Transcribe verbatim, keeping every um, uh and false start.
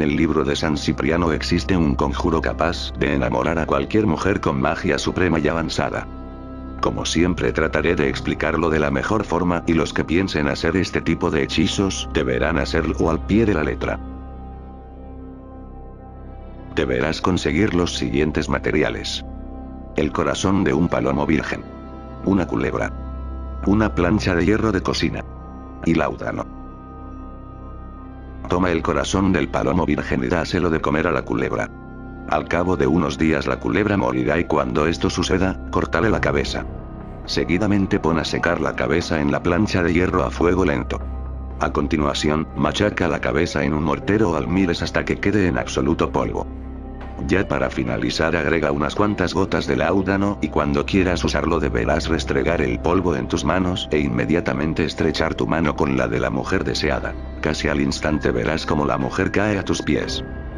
el libro de San Cipriano existe un conjuro capaz de enamorar a cualquier mujer con magia suprema y avanzada. Como siempre trataré de explicarlo de la mejor forma y los que piensen hacer este tipo de hechizos deberán hacerlo al pie de la letra. Deberás conseguir los siguientes materiales. El corazón de un palomo virgen. Una culebra. Una plancha de hierro de cocina. Y láudano. Toma el corazón del palomo virgen y dáselo de comer a la culebra. Al cabo de unos días la culebra morirá y cuando esto suceda, córtale la cabeza. Seguidamente pon a secar la cabeza en la plancha de hierro a fuego lento. A continuación, machaca la cabeza en un mortero o almiles hasta que quede en absoluto polvo. Ya para finalizar agrega unas cuantas gotas de láudano y cuando quieras usarlo deberás restregar el polvo en tus manos e inmediatamente estrechar tu mano con la de la mujer deseada. Casi al instante verás como la mujer cae a tus pies.